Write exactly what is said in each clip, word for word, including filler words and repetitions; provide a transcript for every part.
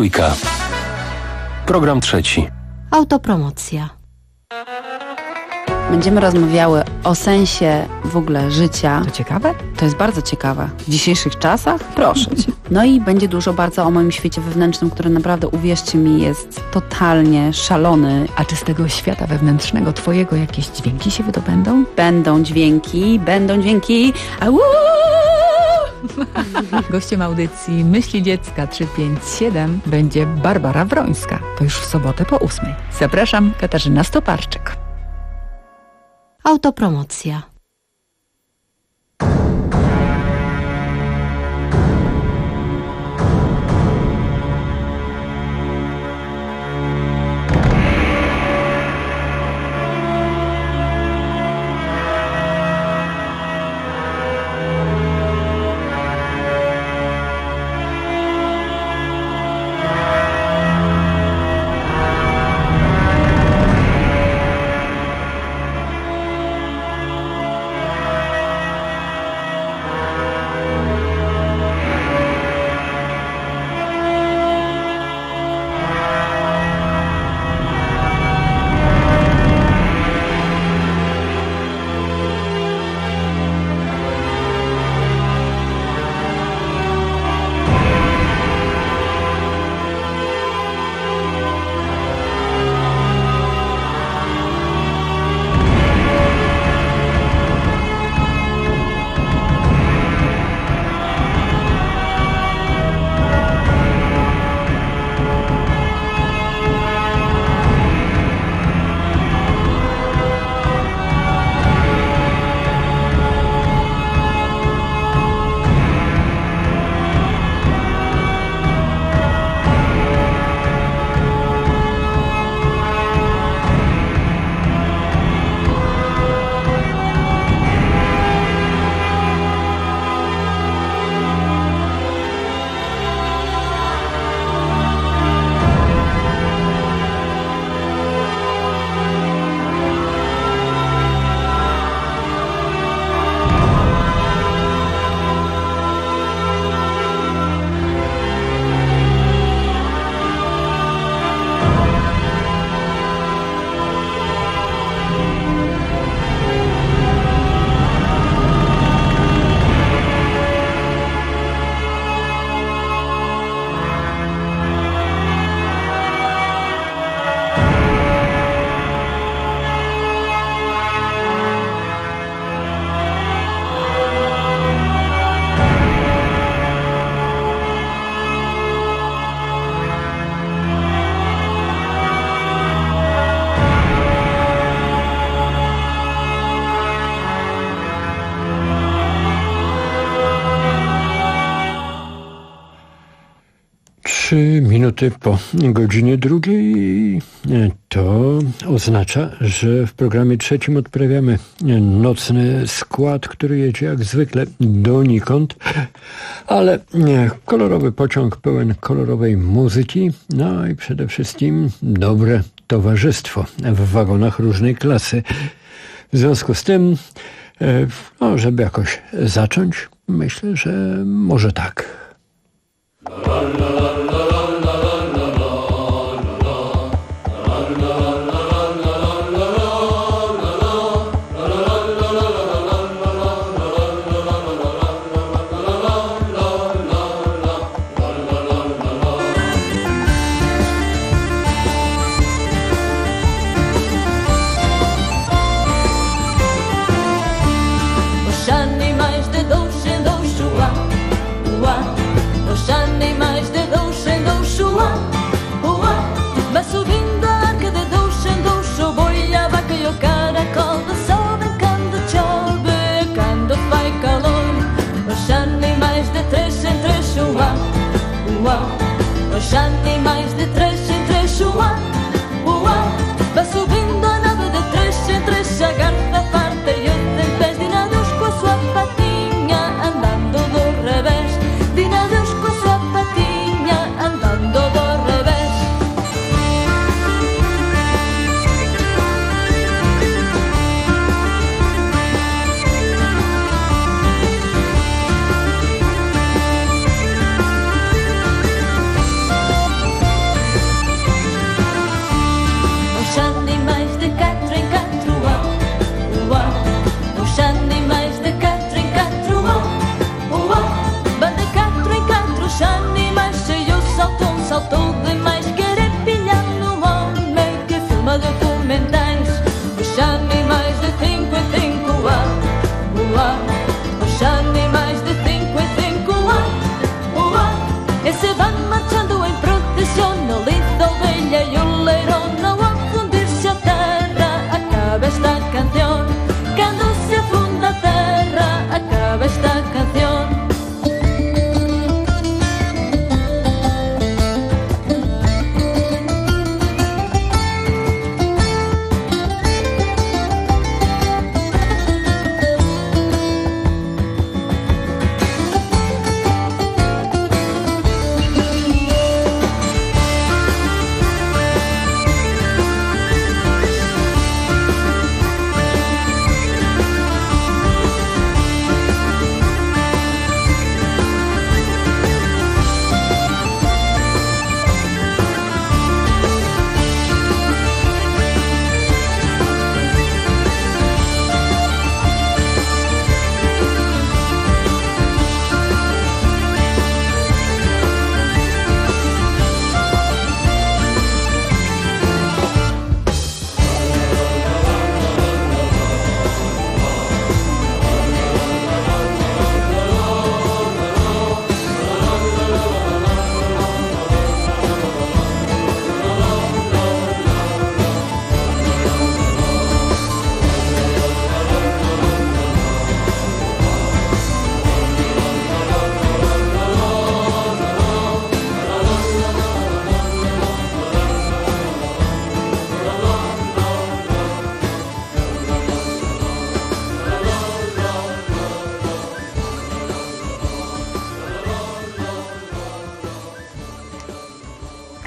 Dwójka. Program trzeci. Autopromocja. Będziemy rozmawiały o sensie w ogóle życia. To ciekawe? To jest bardzo ciekawe. W dzisiejszych czasach? Proszę cię. No i będzie dużo bardzo o moim świecie wewnętrznym, który naprawdę, uwierzcie mi, jest totalnie szalony. A czy z tego świata wewnętrznego twojego jakieś dźwięki się wydobędą? Będą dźwięki, będą dźwięki. Au! Gościem audycji Myśli Dziecka trzysta pięćdziesiąt siedem będzie Barbara Wrońska. To już w sobotę po ósmej. Zapraszam, Katarzyna Stoparczyk. Autopromocja. Trzy minuty po godzinie drugiej to oznacza, że w programie trzecim odprawiamy nocny skład, który jedzie jak zwykle donikąd, ale kolorowy pociąg pełen kolorowej muzyki, no i przede wszystkim dobre towarzystwo w wagonach różnej klasy. W związku z tym, no, żeby jakoś zacząć, myślę, że może tak. Os animais de três em três, uá, uá, vai subindo a nave de três em três, a garra farta e os dentes dinados com a sua patinha, andando do revés, dinados com a sua patinha, andando do revés.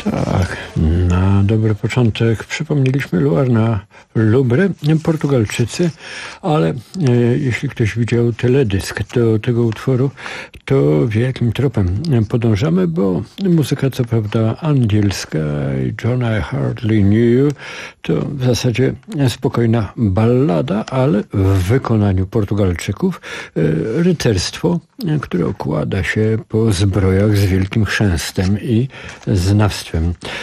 Tak, na dobry początek przypomnieliśmy Luarna Lubre, Portugalczycy, ale e, jeśli ktoś widział teledysk do tego utworu, to wie, jakim tropem podążamy, bo muzyka co prawda angielska, John I Hardly Knew, to w zasadzie spokojna ballada, ale w wykonaniu Portugalczyków e, rycerstwo, które okłada się po zbrojach z wielkim chrzęstem i znawstwem.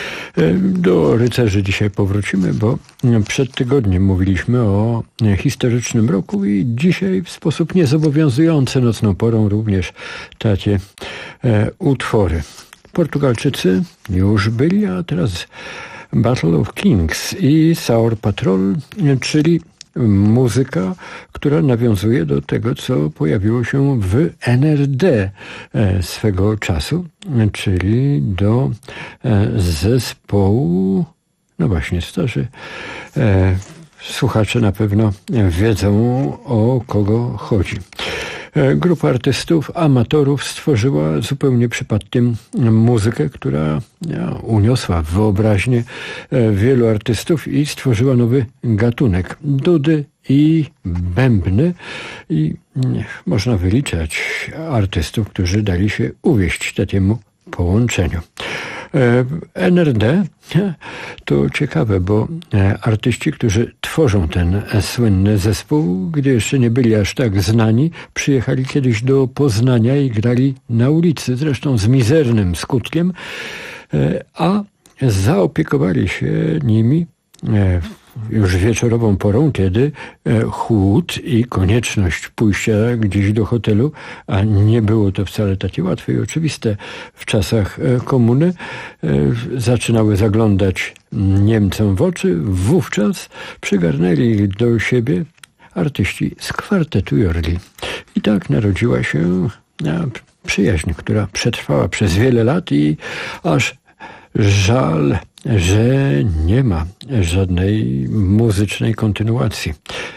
Do rycerzy dzisiaj powrócimy, bo przed tygodniem mówiliśmy o historycznym roku i dzisiaj w sposób niezobowiązujący nocną porą również takie e, utwory. Portugalczycy już byli, a teraz Battle of Kings i Sour Patrol, czyli muzyka, która nawiązuje do tego, co pojawiło się w N R D swego czasu, czyli do zespołu, no właśnie, starzy słuchacze na pewno wiedzą, o kogo chodzi. Grupa artystów, amatorów stworzyła zupełnie przypadkiem muzykę, która uniosła wyobraźnię wielu artystów i stworzyła nowy gatunek. Dudy i bębny. I można wyliczać artystów, którzy dali się uwieść takiemu połączeniu. N R D to ciekawe, bo artyści, którzy tworzą ten słynny zespół, gdy jeszcze nie byli aż tak znani, przyjechali kiedyś do Poznania i grali na ulicy, zresztą z mizernym skutkiem, a zaopiekowali się nimi już wieczorową porą, kiedy chłód i konieczność pójścia gdzieś do hotelu, a nie było to wcale takie łatwe i oczywiste w czasach komuny, zaczynały zaglądać Niemcom w oczy. Wówczas przygarnęli ich do siebie artyści z kwartetu Jorli. I tak narodziła się przyjaźń, która przetrwała przez wiele lat i aż żal, że nie ma żadnej muzycznej kontynuacji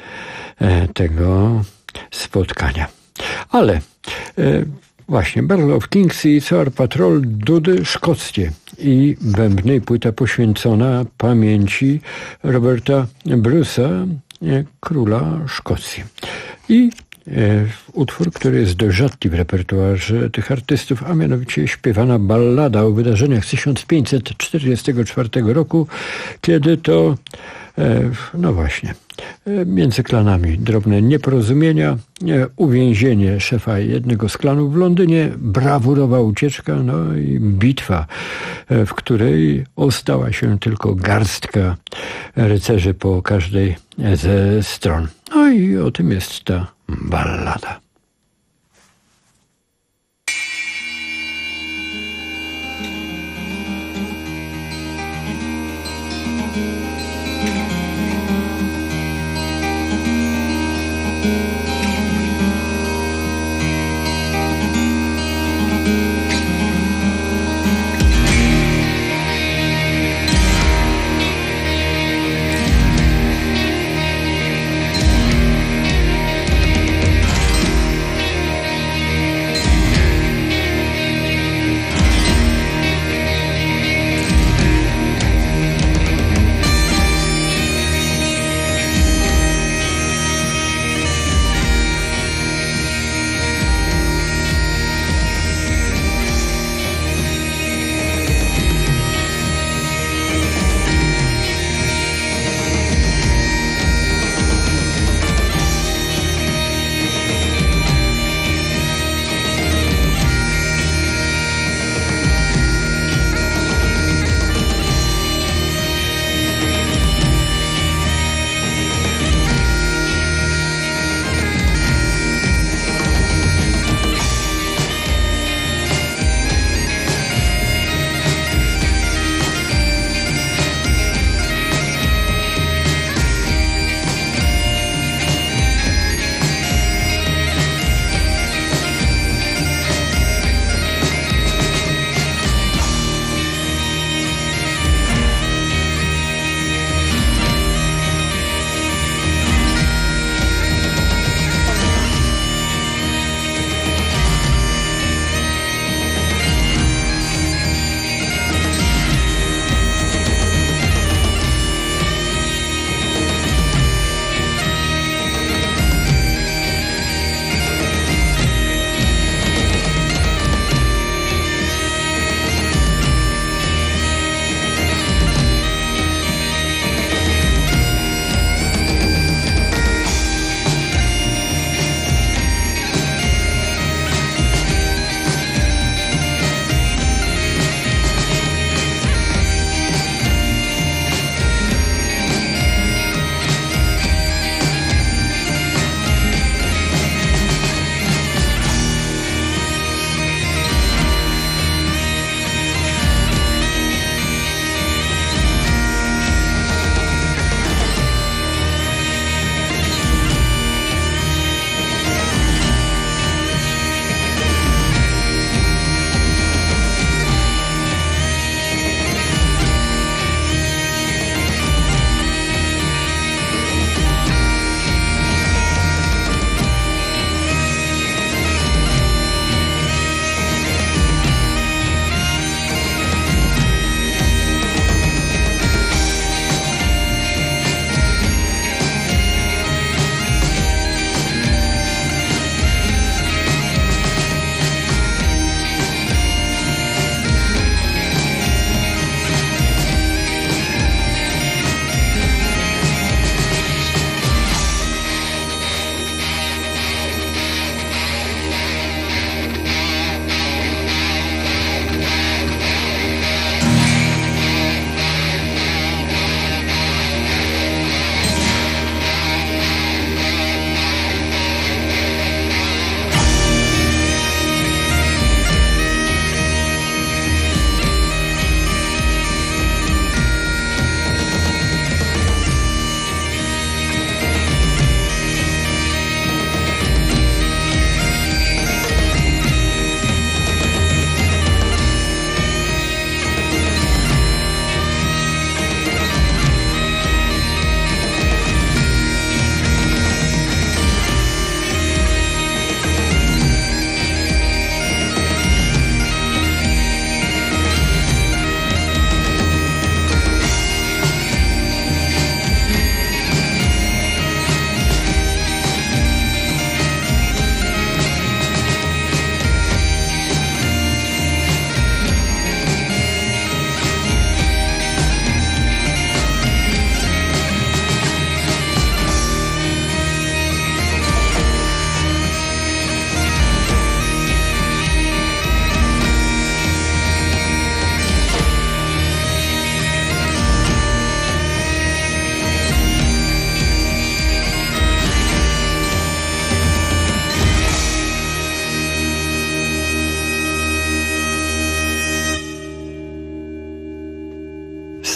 tego spotkania. Ale właśnie Battle of Kings i Sour Patrol, dudy szkockie i bębny, i płyta poświęcona pamięci Roberta Bruce'a, króla Szkocji. I utwór, który jest dość rzadki w repertuarze tych artystów, a mianowicie śpiewana ballada o wydarzeniach z tysiąc pięćset czterdziestego czwartego roku, kiedy to, no właśnie, między klanami drobne nieporozumienia, uwięzienie szefa jednego z klanów w Londynie, brawurowa ucieczka, no i bitwa, w której ostała się tylko garstka rycerzy po każdej ze stron. No i o tym jest ta ballada.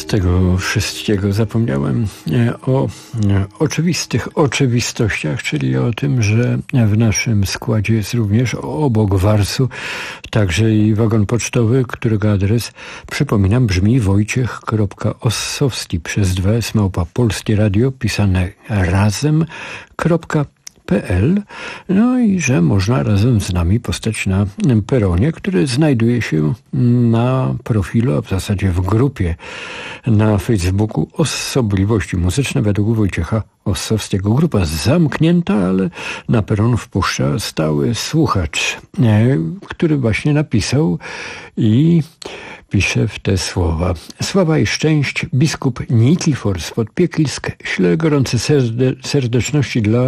z tego wszystkiego zapomniałem o oczywistych oczywistościach, czyli o tym, że w naszym składzie jest również obok Warsu także i wagon pocztowy, którego adres, przypominam, brzmi wojciech kropka ossowski przez dwa s małpa Polskie Radio, pisane razem, kropka p l, no i że można razem z nami postać na peronie, który znajduje się na profilu, a w zasadzie w grupie na Facebooku Osobliwości Muzyczne według Wojciecha Ossowskiego. Grupa zamknięta, ale na peron wpuszcza stały słuchacz, który właśnie napisał i pisze w te słowa. Sława i szczęść, biskup Nikifor z Podpieklisk, śle gorące serde, serdeczności dla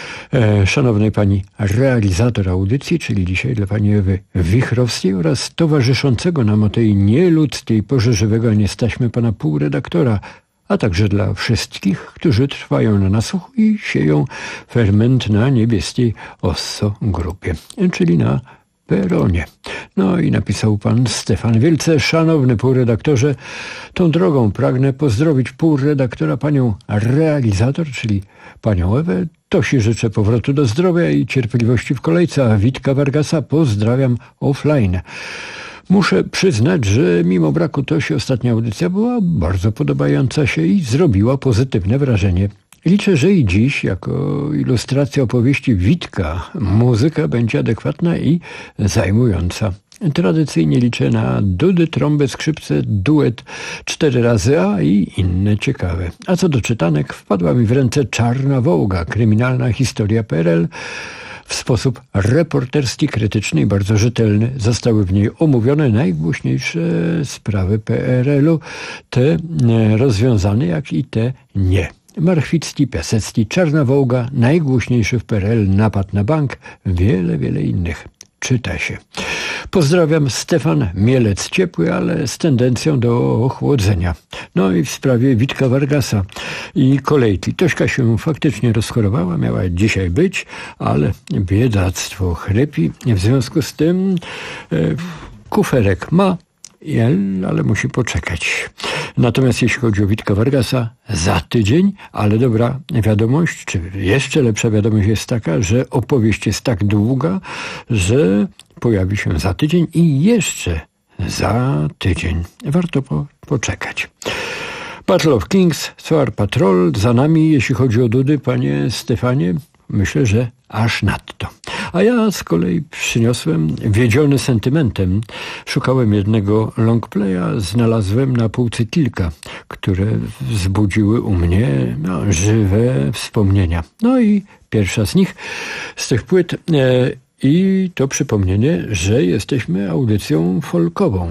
e, szanownej pani realizator audycji, czyli dzisiaj dla pani Ewy Wichrowskiej oraz towarzyszącego nam o tej nieludzkiej porze żywego nie staśmy pana półredaktora, a także dla wszystkich, którzy trwają na nasłuchu i sieją ferment na niebieskiej Osso grupie, czyli na peronie. No i napisał pan Stefan Wielce: szanowny półredaktorze, tą drogą pragnę pozdrowić półredaktora panią realizator, czyli panią Ewę. Tosi życzę powrotu do zdrowia i cierpliwości w kolejce, a Witka Vargasa pozdrawiam offline. Muszę przyznać, że mimo braku Tosi ostatnia audycja była bardzo podobająca się i zrobiła pozytywne wrażenie. Liczę, że i dziś, jako ilustracja opowieści Witka, muzyka będzie adekwatna i zajmująca. Tradycyjnie liczę na dudy, trąbę, skrzypce, duet cztery razy A i inne ciekawe. A co do czytanek, wpadła mi w ręce Czarna Wołga, kryminalna historia P R L. W sposób reporterski, krytyczny i bardzo rzetelny zostały w niej omówione najgłośniejsze sprawy P R L-u, te rozwiązane, jak i te nie. Marchwicki, Piasecki, Czarna Wołga, najgłośniejszy w P R L napad na bank, wiele, wiele innych. Czyta się. Pozdrawiam, Stefan Mielec, ciepły, ale z tendencją do ochłodzenia. No i w sprawie Witka Vargasa i kolejki. Tośka się faktycznie rozchorowała, miała dzisiaj być, ale biedactwo chrypi. W związku z tym e, kuferek ma, ale musi poczekać. Natomiast jeśli chodzi o Witka Vargasa, za tydzień, ale dobra wiadomość, czy jeszcze lepsza wiadomość jest taka, że opowieść jest tak długa, że pojawi się za tydzień i jeszcze za tydzień. Warto po, poczekać. Battle of Kings, Soar Patrol, za nami, jeśli chodzi o dudy, panie Stefanie, myślę, że aż nadto. A ja z kolei przyniosłem, wiedziony sentymentem, szukałem jednego longplaya, znalazłem na półce kilka, które wzbudziły u mnie no, żywe wspomnienia. No i pierwsza z nich, z tych płyt, e, i to przypomnienie, że jesteśmy audycją folkową.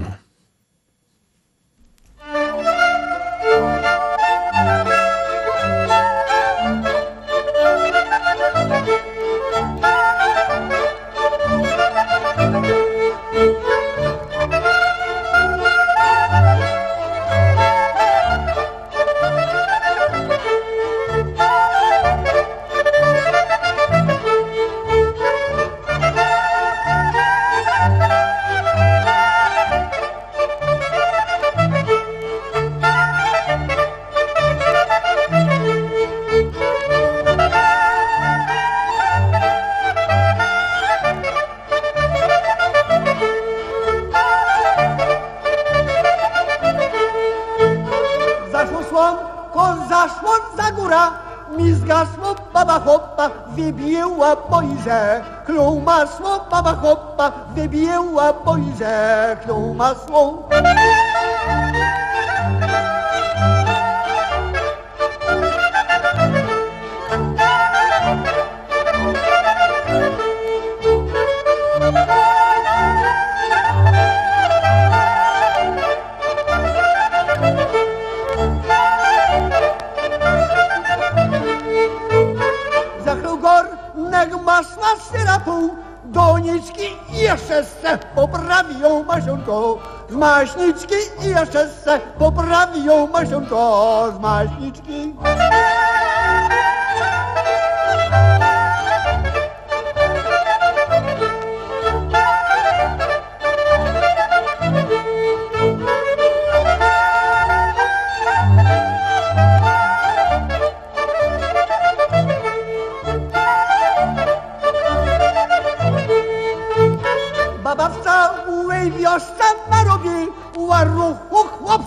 Wybiła pojże, klą masło, baba hopa, wybiła pojże, klą masło. Masła syrapu, doniczki i jeszcze se poprawią masionko z maśniczki i jeszcze se poprawią masionko z maśniczki.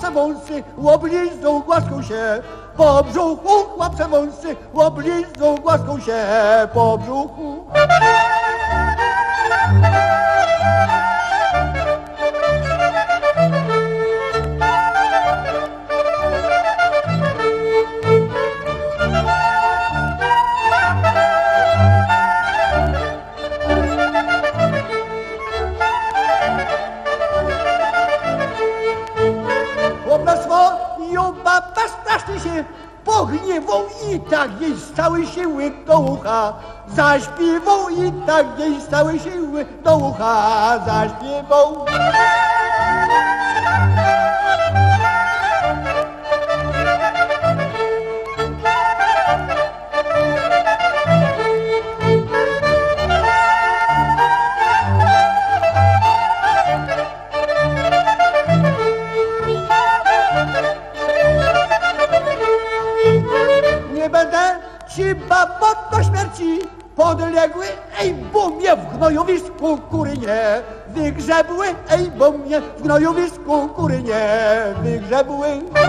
łapce wąsy, łoblizną głaską się. Po brzuchu łapce wąsy, łoblizną głaską się po brzuchu. Baba strasznie się pogniewą i tak jej z całej siły do ucha zaśpiewą i tak jej z całej siły do ucha zaśpiewą. Ci babo do śmierci podległy, ej, bo mnie w gnojowisku kury nie wygrzebły, ej, bo mnie w gnojowisku kury nie wygrzebły.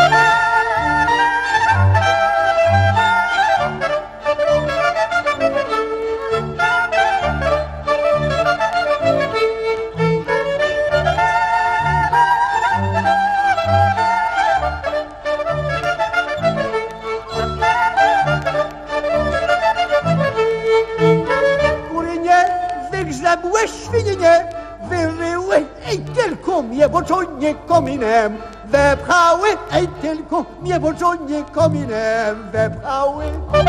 Wygrzebły świnie nie wyryły, ej, tylko mnie w oczonie kominem wepchały, ej, tylko mnie w oczonie kominem wepchały.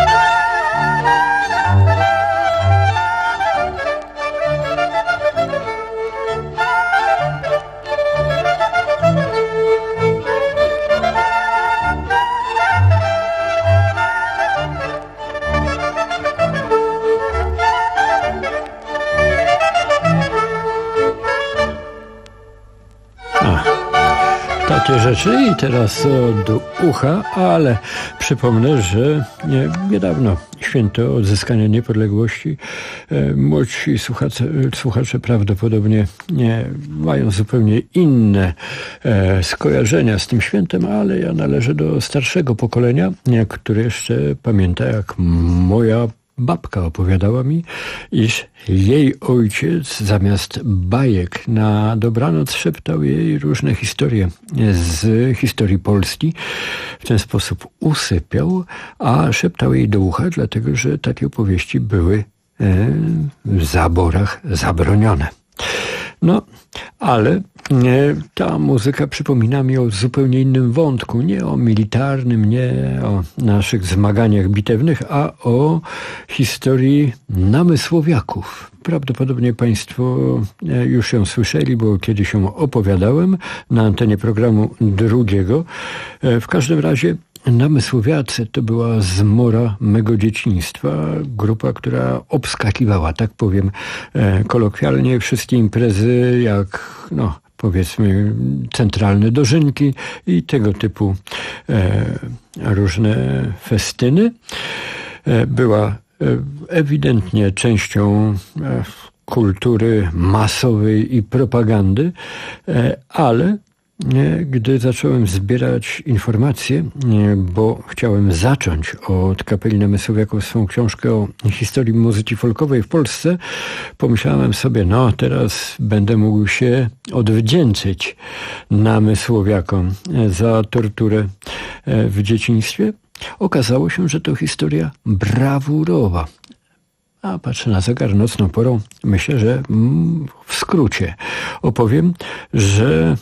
Takie rzeczy i teraz do ucha, ale przypomnę, że nie, niedawno święto odzyskania niepodległości. E, młodsi słuchacze, słuchacze prawdopodobnie nie, mają zupełnie inne e, skojarzenia z tym świętem, ale ja należę do starszego pokolenia, nie, które jeszcze pamięta, jak moja babka opowiadała mi, iż jej ojciec zamiast bajek na dobranoc szeptał jej różne historie z historii Polski. W ten sposób usypiał, a szeptał jej do ucha, dlatego że takie opowieści były w zaborach zabronione. No, ale nie, ta muzyka przypomina mi o zupełnie innym wątku. Nie o militarnym, nie o naszych zmaganiach bitewnych, a o historii namysłowiaków. Prawdopodobnie Państwo już ją słyszeli, bo kiedyś ją opowiadałem na antenie programu drugiego. W każdym razie Namysłowiacy to była zmora mego dzieciństwa, grupa, która obskakiwała, tak powiem kolokwialnie, wszystkie imprezy jak, no powiedzmy, centralne dożynki i tego typu e, różne festyny. E, była ewidentnie częścią e, kultury masowej i propagandy, e, ale gdy zacząłem zbierać informacje, bo chciałem zacząć od kapeli Namysłowiaków swą książkę o historii muzyki folkowej w Polsce, pomyślałem sobie, no teraz będę mógł się odwdzięczyć Namysłowiakom za torturę w dzieciństwie. Okazało się, że to historia brawurowa. A patrzę na zegar nocną porą, myślę, że w skrócie opowiem, że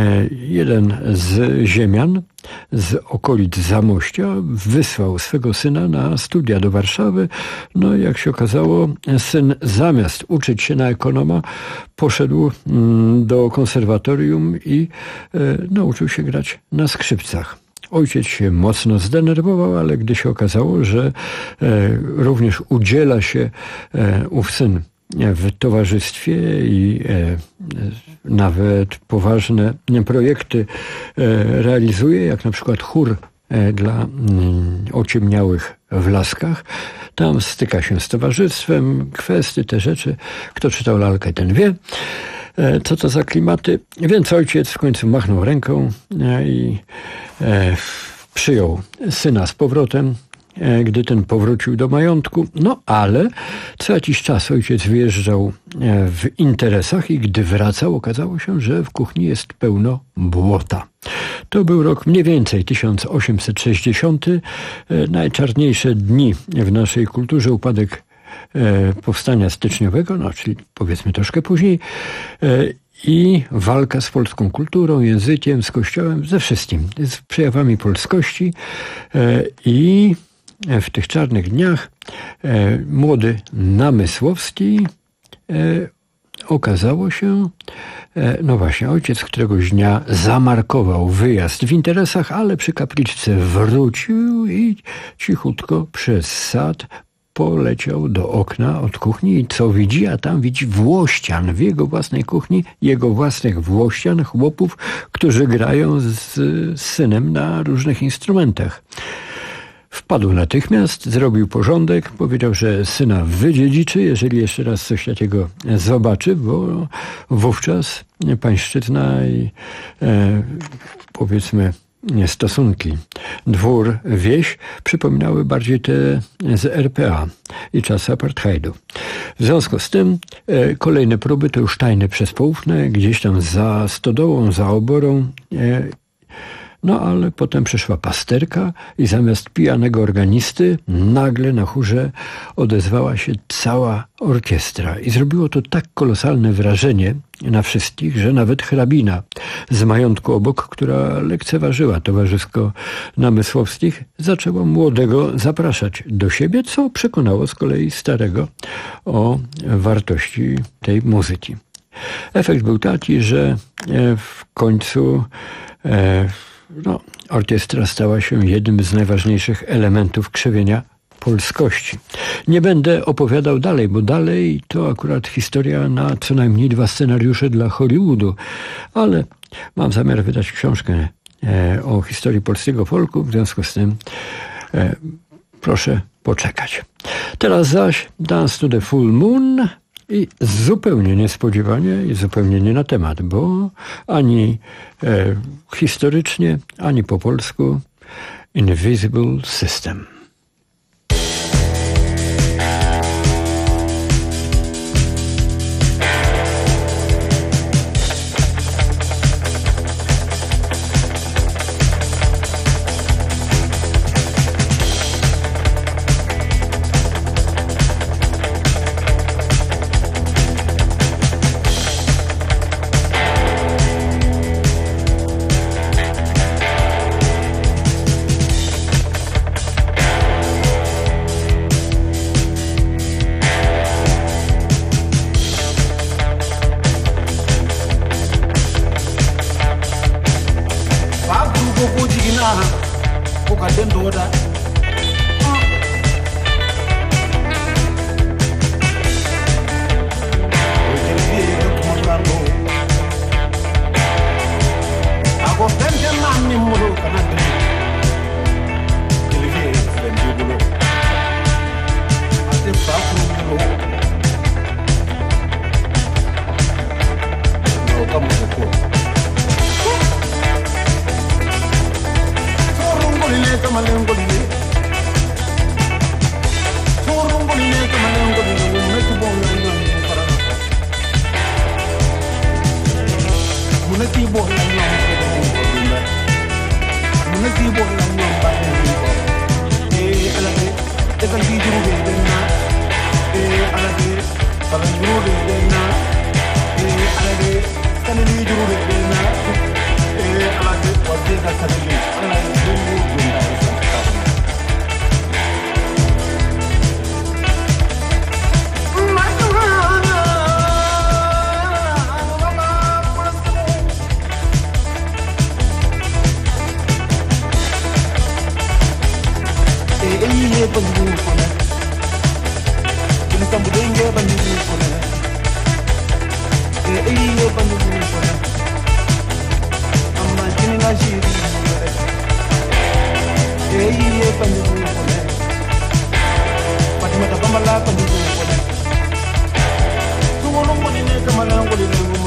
jeden z ziemian z okolic Zamościa wysłał swego syna na studia do Warszawy. No i jak się okazało, syn zamiast uczyć się na ekonoma, poszedł do konserwatorium i nauczył się grać na skrzypcach. Ojciec się mocno zdenerwował, ale gdy się okazało, że e, również udziela się e, ów syn w towarzystwie i e, nawet poważne projekty e, realizuje, jak na przykład chór e, dla m, ociemniałych w Laskach, tam styka się z towarzystwem, kwestie, te rzeczy. Kto czytał lalkę, ten wie. Co to za klimaty? Więc ojciec w końcu machnął ręką i przyjął syna z powrotem, gdy ten powrócił do majątku. No ale co jakiś czas ojciec wyjeżdżał w interesach i gdy wracał, okazało się, że w kuchni jest pełno błota. To był rok mniej więcej tysiąc osiemset sześćdziesiąty. Najczarniejsze dni w naszej kulturze, upadek powstania styczniowego, no czyli powiedzmy troszkę później, i walka z polską kulturą, językiem, z kościołem, ze wszystkim, z przejawami polskości. I w tych czarnych dniach młody Namysłowski okazało się, no właśnie, ojciec któregoś dnia zamarkował wyjazd w interesach, ale przy kapliczce wrócił i cichutko przez sad poleciał do okna od kuchni i co widzi? A tam widzi Włościan w jego własnej kuchni, jego własnych Włościan, chłopów, którzy grają z, z synem na różnych instrumentach. Wpadł natychmiast, zrobił porządek, powiedział, że syna wydziedziczy, jeżeli jeszcze raz coś takiego zobaczy, bo wówczas pańszczyzna i e, powiedzmy stosunki dwór-wieś przypominały bardziej te z R P A i czasy apartheidu. W związku z tym e, kolejne próby to już tajne przezpoufne, gdzieś tam za stodołą, za oborą. E, no ale potem przyszła pasterka i zamiast pijanego organisty nagle na chórze odezwała się cała orkiestra. I zrobiło to tak kolosalne wrażenie na wszystkich, że nawet hrabina z majątku obok, która lekceważyła towarzysko Namysłowskich, zaczęła młodego zapraszać do siebie, co przekonało z kolei starego o wartości tej muzyki. Efekt był taki, że w końcu e, no, orkiestra stała się jednym z najważniejszych elementów krzewienia polskości. Nie będę opowiadał dalej, bo dalej to akurat historia na co najmniej dwa scenariusze dla Hollywoodu, ale mam zamiar wydać książkę e, o historii polskiego folku, w związku z tym e, proszę poczekać. Teraz zaś Dance to the Full Moon i zupełnie niespodziewanie i zupełnie nie na temat, bo ani e, historycznie, ani po polsku Invisible System. Fatima Bambala,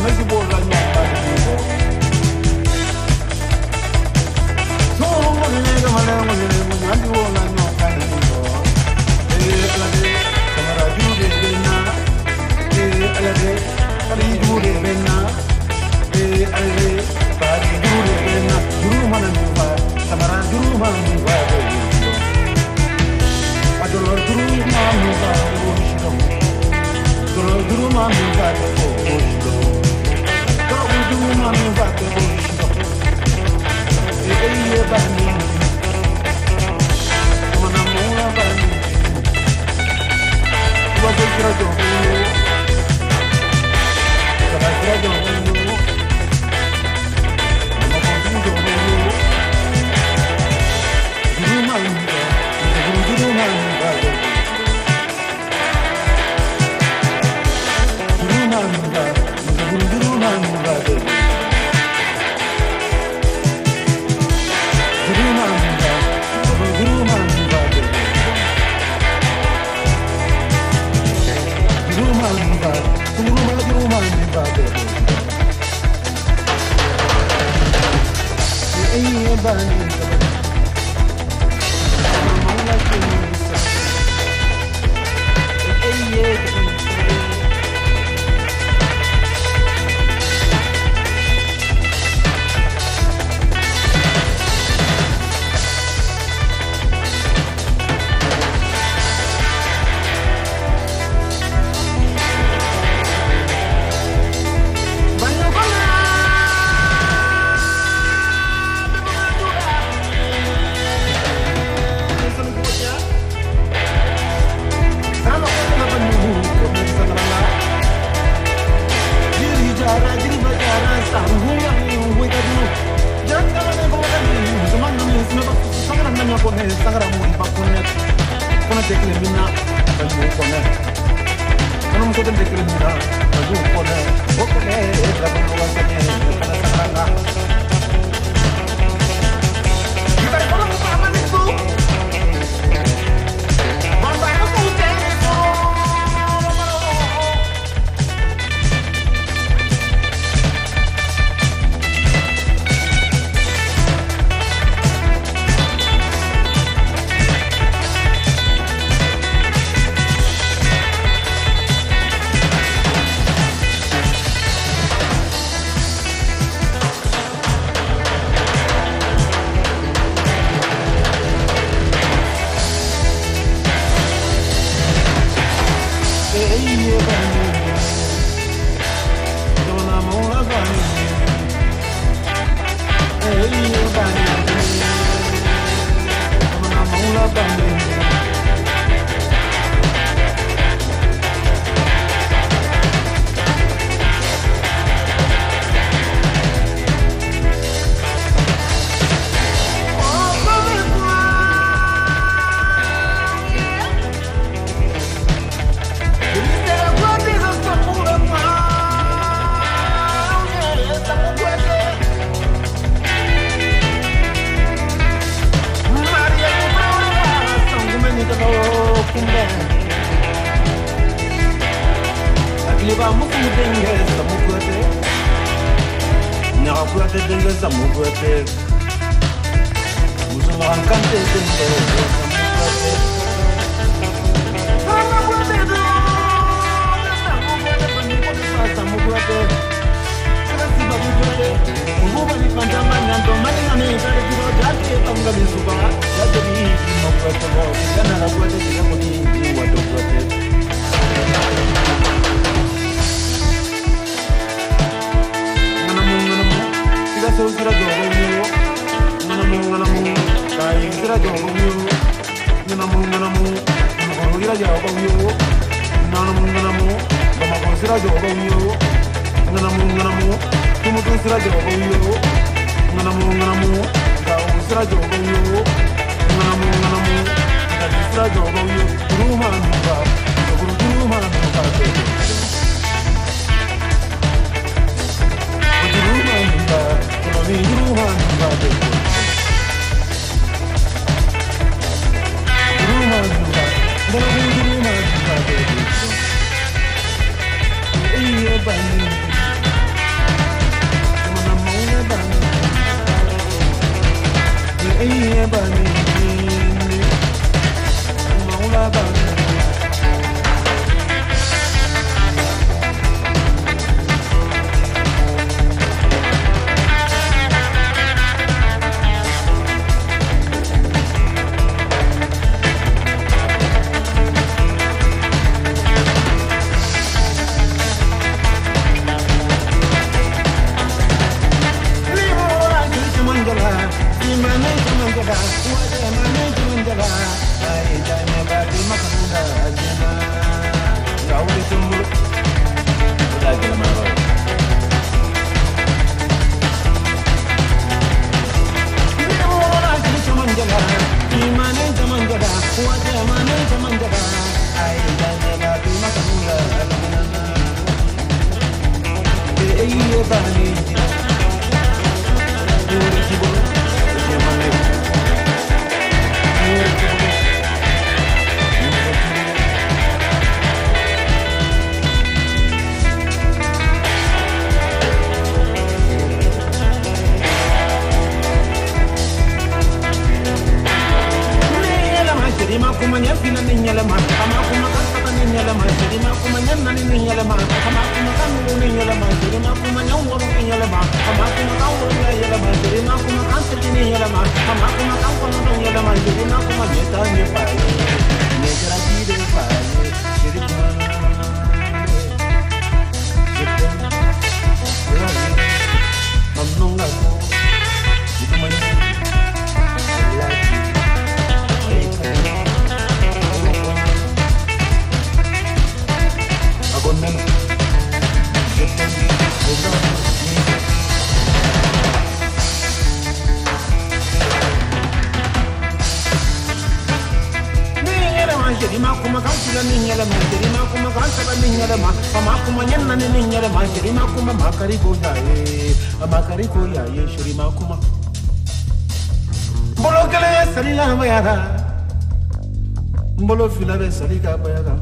Mbolo fila be salika bayaga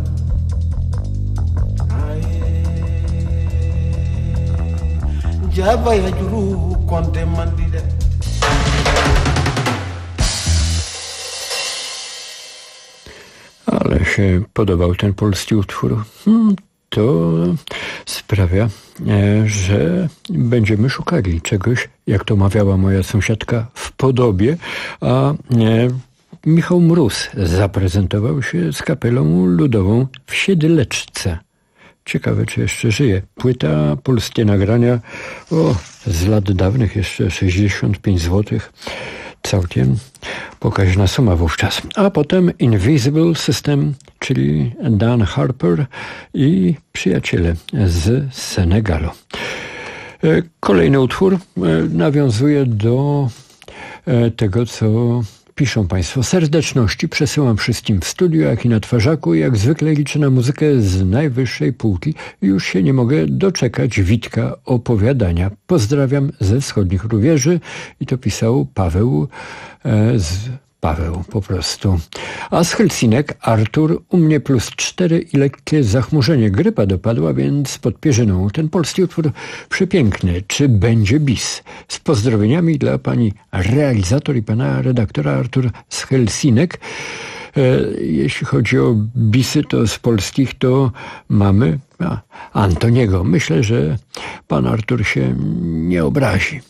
jaba ya juru konte mandide. Ale się podobał ten polski utwór. Hmm, to sprawia, że będziemy szukali czegoś, jak to mawiała moja sąsiadka, w podobie, a Michał Mróz zaprezentował się z kapelą ludową w Siedleczce. Ciekawe, czy jeszcze żyje. Płyta, polskie nagrania, o, z lat dawnych jeszcze sześćdziesiąt pięć złotych. Całkiem pokaźna suma wówczas. A potem Invisible System, czyli Dan Harper i przyjaciele z Senegalu. Kolejny utwór nawiązuje do tego, co piszą Państwo. Serdeczności przesyłam wszystkim w studiu, jak i na twarzaku. Jak zwykle liczę na muzykę z najwyższej półki. Już się nie mogę doczekać Witka opowiadania. Pozdrawiam ze wschodnich Ruwieży. I to pisał Paweł e, z Paweł po prostu. A z Helsinek Artur, u mnie plus cztery i lekkie zachmurzenie. Grypa dopadła, więc pod pierzyną. Ten polski utwór przepiękny. Czy będzie bis? Z pozdrowieniami dla pani realizator i pana redaktora Artur z Helsinek. E, jeśli chodzi o bisy, to z polskich to mamy a, Antoniego. Myślę, że pan Artur się nie obrazi.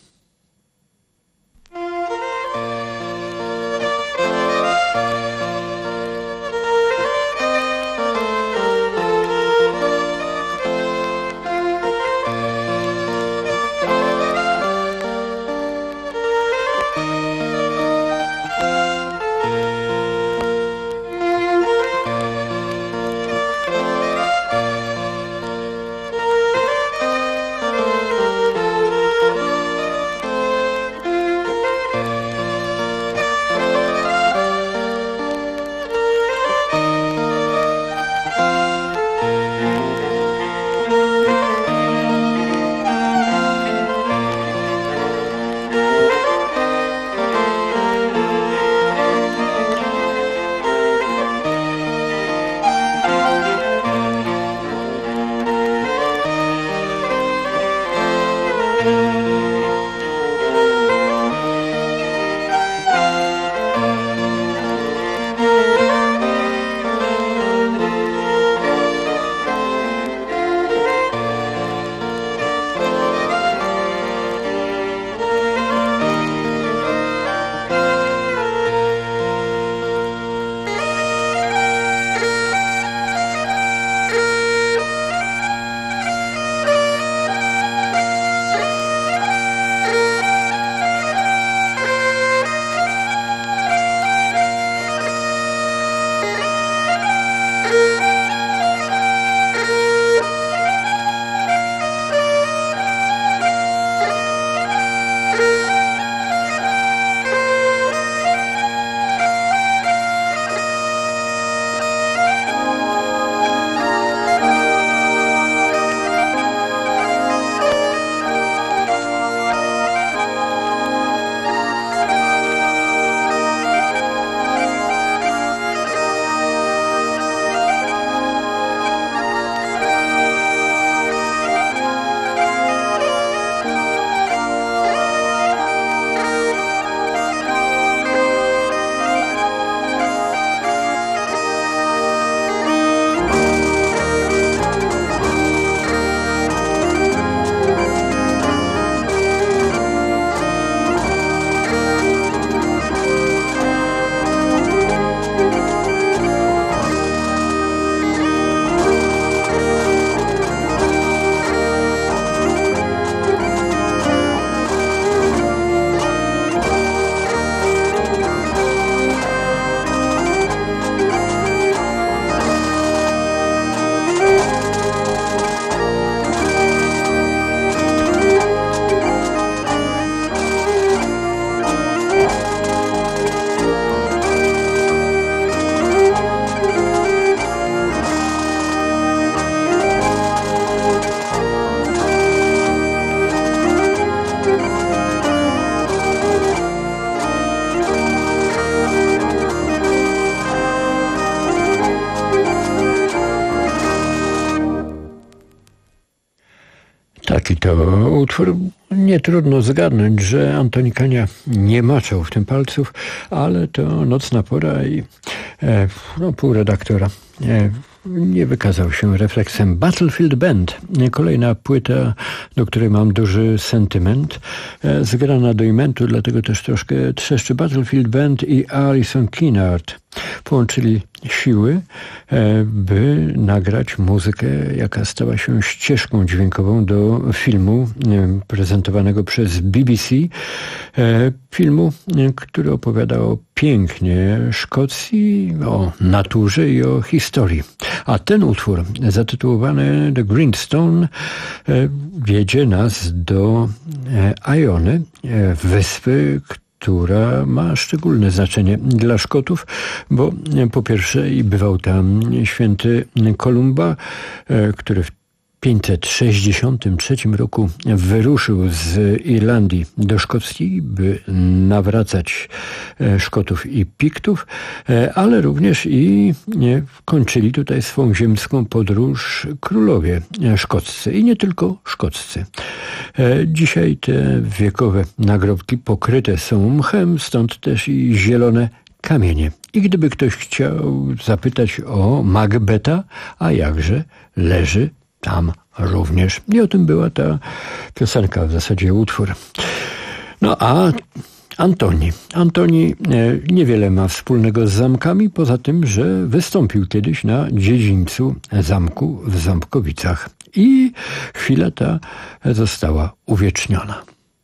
to utwór. Nie trudno zgadnąć, że Antoni Kania nie maczał w tym palców, ale to nocna pora i e, no, pół redaktora e, nie wykazał się refleksem. Battlefield Band, kolejna płyta, do której mam duży sentyment, e, zgrana do imentu, dlatego też troszkę trzeszczy. Battlefield Band i Alison Kinnard połączyli siły, e, by nagrać muzykę, jaka stała się ścieżką dźwiękową do filmu e, prezentowanego przez B B C, e, filmu, e, który opowiadał pięknie Szkocji, o naturze i o historii. A ten utwór, zatytułowany The Greenstone, e, wiedzie nas do e, Iony, e, wyspy, która ma szczególne znaczenie dla Szkotów, bo po pierwsze i bywał tam święty Kolumba, który w pięćset sześćdziesiątym trzecim roku wyruszył z Irlandii do Szkocji, by nawracać Szkotów i Piktów, ale również i kończyli tutaj swą ziemską podróż królowie szkoccy i nie tylko szkoccy. Dzisiaj te wiekowe nagrobki pokryte są mchem, stąd też i zielone kamienie. I gdyby ktoś chciał zapytać o Macbeta, a jakże, leży tam również. I o tym była ta piosenka, w zasadzie utwór. No a Antoni. Antoni e, niewiele ma wspólnego z zamkami, poza tym, że wystąpił kiedyś na dziedzińcu zamku w Ząbkowicach. I chwila ta została uwieczniona.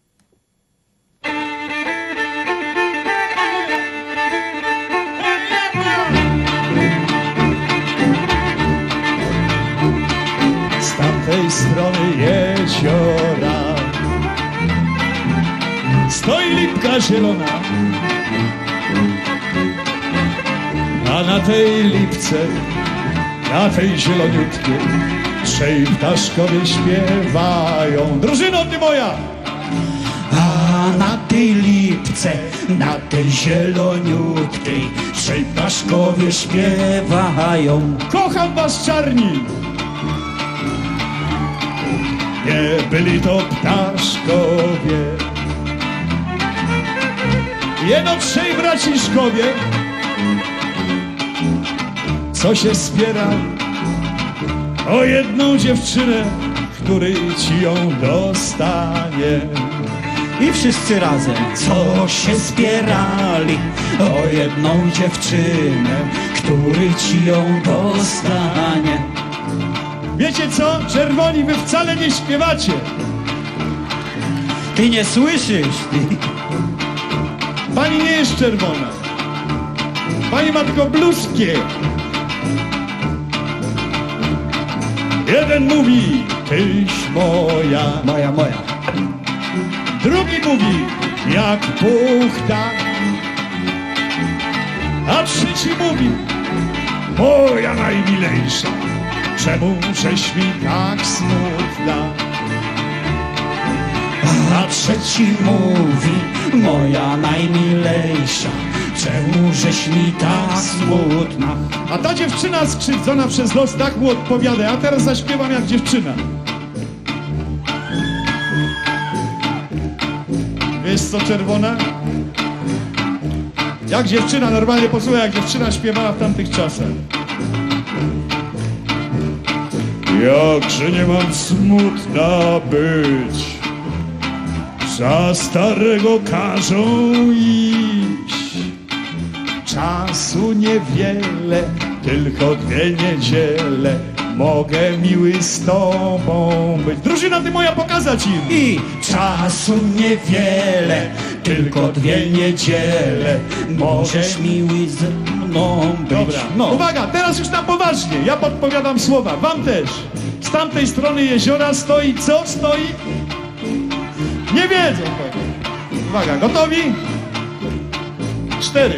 Z tamtej strony jeziora stoi lipka zielona, a na tej lipce, na tej zieloniutkiej trzej ptaszkowie śpiewają. Drużyno ty moja! A na tej lipce, na tej zieloniutkiej trzej ptaszkowie śpiewają. Kocham was, czarni! Nie byli to ptaszkowie, jeno trzej braciszkowie, co się spiera o jedną dziewczynę, który ci ją dostanie. I wszyscy razem, co się spierali o jedną dziewczynę, który ci ją dostanie. Wiecie co? Czerwoni, wy wcale nie śpiewacie. Ty nie słyszysz, ty. Pani nie jest czerwona. Pani ma tylko bluzkie. Jeden mówi, tyś moja. Moja, moja. Drugi mówi, jak puchta. A trzeci mówi, moja najmilejsza, czemu żeś mi tak smutna? A trzeci mówi, moja najmilejsza, czemu żeś mi tak smutna? A ta dziewczyna skrzywdzona przez los tak mu odpowiada. Ja teraz zaśpiewam jak dziewczyna. Wiesz co, czerwona? Jak dziewczyna, normalnie posłuchaj, jak dziewczyna śpiewała w tamtych czasach. Jakże nie mam smutna być, za starego każą iść. Czasu niewiele, tylko dwie niedziele, mogę miły z tobą być. Drużyna ty moja, pokazać im. I czasu niewiele, tylko dwie niedziele, możesz miły z mną być. Dobra, no. Uwaga, teraz już na poważnie. Ja podpowiadam słowa, wam też. Z tamtej strony jeziora stoi co? Stoi? Nie wiedzą. Uwaga, gotowi? Cztery.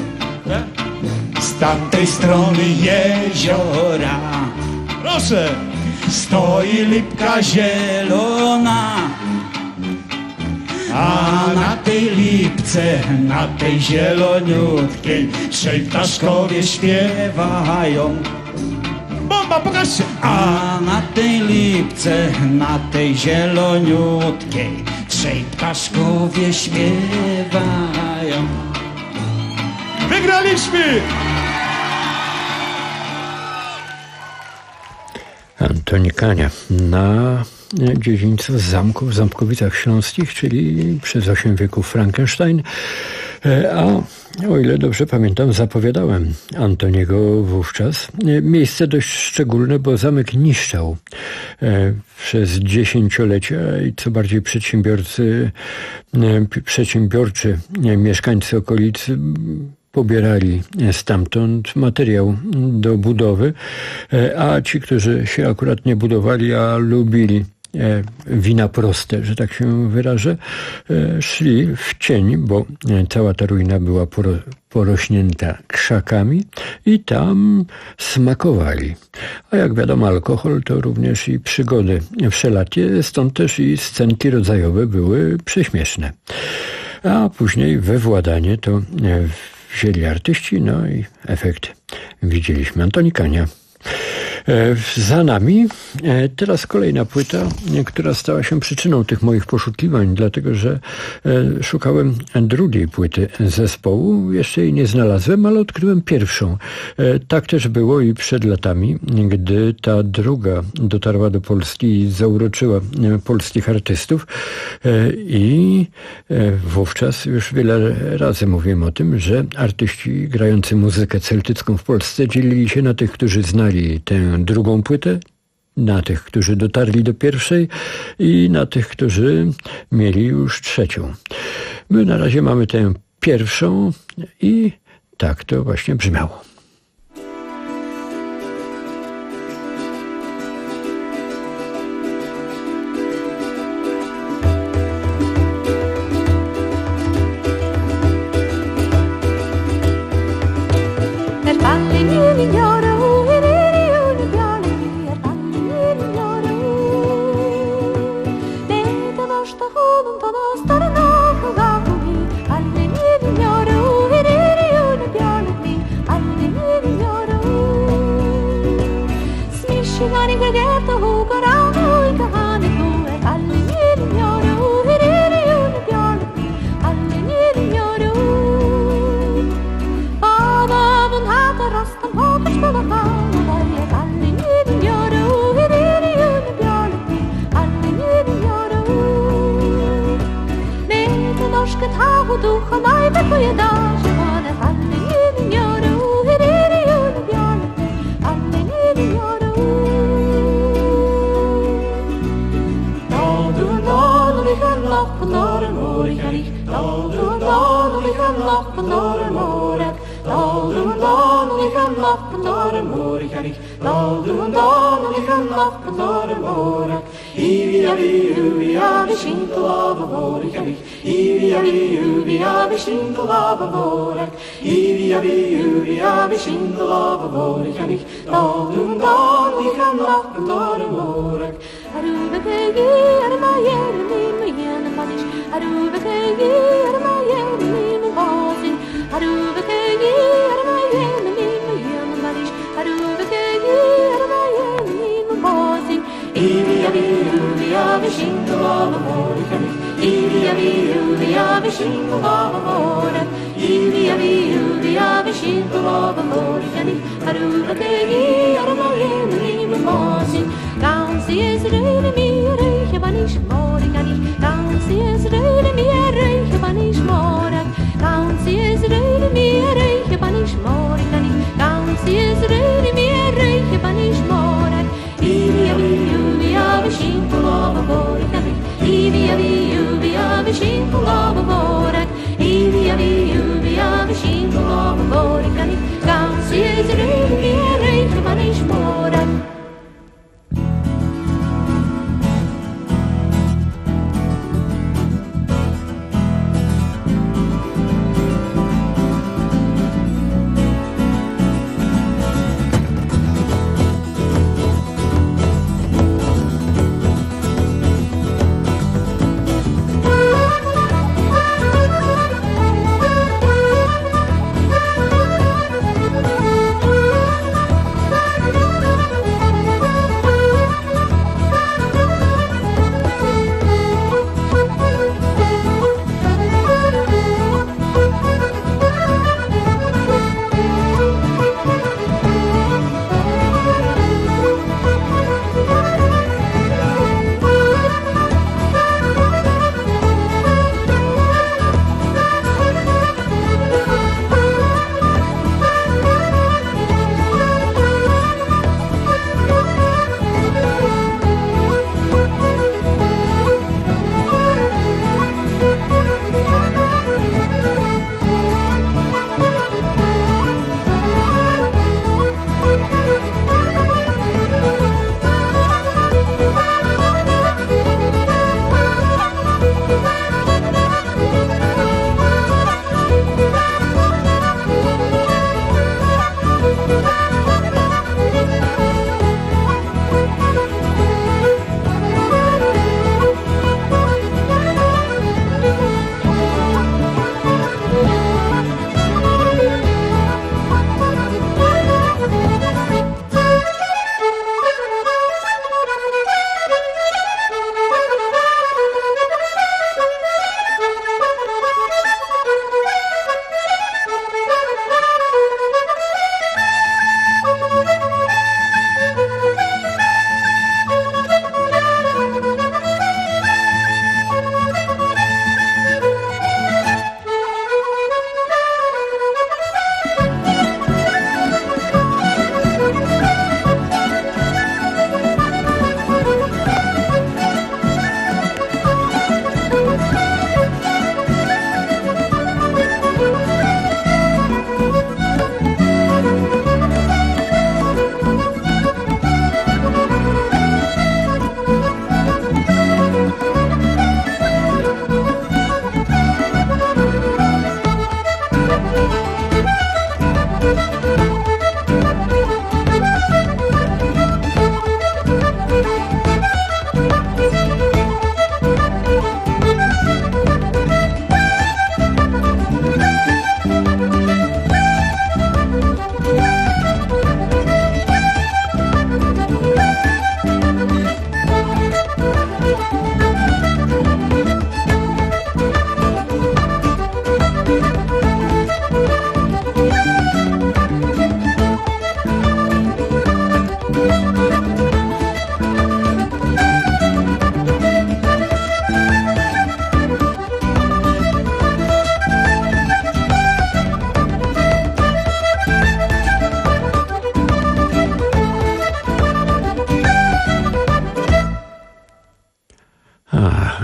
Z tamtej strony jeziora Proszę. stoi lipka zielona, a na tej lipce, na tej zieloniutkiej trzej ptaszkowie śpiewają. bomba, pokażcie! A na tej lipce, na tej zieloniutkiej, trzej ptaszkowie śpiewają. Wygraliśmy! Antoni Kania na dziedzińcu zamku w Ząbkowicach Śląskich, czyli przez osiem wieków Frankenstein. A o ile dobrze pamiętam, zapowiadałem Antoniego wówczas. Miejsce dość szczególne, bo zamek niszczał przez dziesięciolecia i co bardziej przedsiębiorcy, przedsiębiorczy mieszkańcy okolicy pobierali stamtąd materiał do budowy, a ci, którzy się akurat nie budowali, a lubili wina proste, że tak się wyrażę, szli w cień, bo cała ta ruina była poro- porośnięta krzakami i tam smakowali. A jak wiadomo, alkohol to również i przygody wszelakie, stąd też i scenki rodzajowe były prześmieszne. A później we Władanie to wzięli artyści, no i efekt widzieliśmy. Antoni Kania. Za nami teraz kolejna płyta, która stała się przyczyną tych moich poszukiwań, dlatego że szukałem drugiej płyty zespołu. Jeszcze jej nie znalazłem, ale odkryłem pierwszą. Tak też było i przed latami, gdy ta druga dotarła do Polski i zauroczyła polskich artystów. I wówczas już wiele razy mówiłem o tym, że artyści grający muzykę celtycką w Polsce dzielili się na tych, którzy znali tę drugą płytę, na tych, którzy dotarli do pierwszej i na tych, którzy mieli już trzecią. My na razie mamy tę pierwszą i tak to właśnie brzmiało.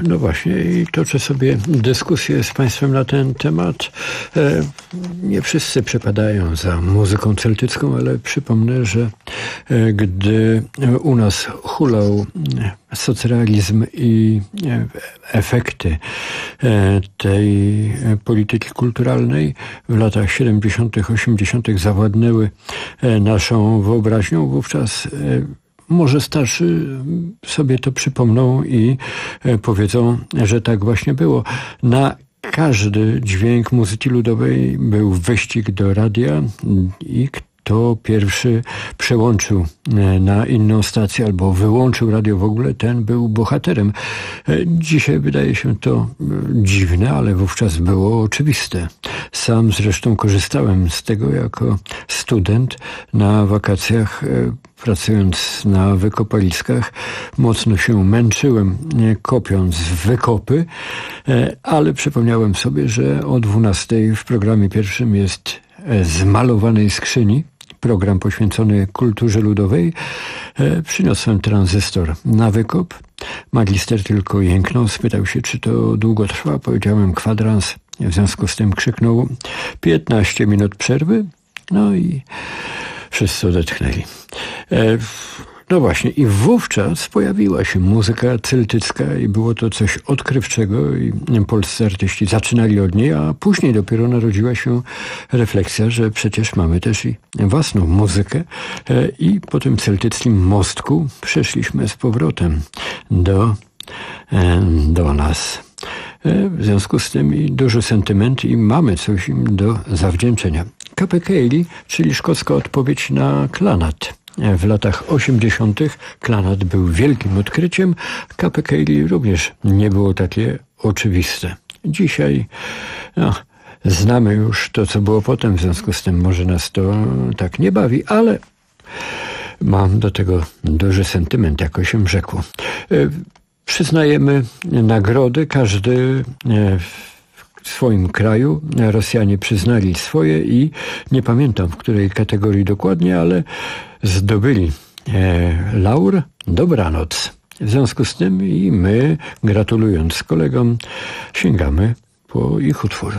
no właśnie, i toczę sobie dyskusję z Państwem na ten temat. Nie wszyscy przepadają za muzyką celtycką, ale przypomnę, że gdy u nas hulał socrealizm i efekty tej polityki kulturalnej w latach siedemdziesiątych, osiemdziesiątych zawładnęły naszą wyobraźnią, wówczas może starszy sobie to przypomną i powiedzą, że tak właśnie było. Na każdy dźwięk muzyki ludowej był wyścig do radia i kto pierwszy przełączył na inną stację albo wyłączył radio w ogóle, ten był bohaterem. Dzisiaj wydaje się to dziwne, ale wówczas było oczywiste. Sam zresztą korzystałem z tego jako student na wakacjach, pracując na wykopaliskach. Mocno się męczyłem, kopiąc wykopy, ale przypomniałem sobie, że o dwunastej w programie pierwszym jest Z malowanej skrzyni, program poświęcony kulturze ludowej. Przyniosłem tranzystor na wykop. Magister tylko jęknął, spytał się, czy to długo trwa. Powiedziałem kwadrans. W związku z tym krzyknął piętnaście minut przerwy. No i wszyscy odetchnęli. No właśnie, i wówczas pojawiła się muzyka celtycka i było to coś odkrywczego i polscy artyści zaczynali od niej, a później dopiero narodziła się refleksja, że przecież mamy też i własną muzykę i po tym celtyckim mostku przeszliśmy z powrotem do, do nas. W związku z tym i duży sentyment i mamy coś im do zawdzięczenia. Cape Caillie, czyli szkocka odpowiedź na Clannad. W latach osiemdziesiątych Clannad był wielkim odkryciem. Cape Caillie również nie było takie oczywiste. Dzisiaj no, znamy już to, co było potem, w związku z tym może nas to tak nie bawi, ale mam do tego duży sentyment, jako się rzekło. Przyznajemy nagrody, każdy w swoim kraju. Rosjanie przyznali swoje i nie pamiętam w której kategorii dokładnie, ale zdobyli laur Dobranoc. W związku z tym i my, gratulując kolegom, sięgamy po ich utwór.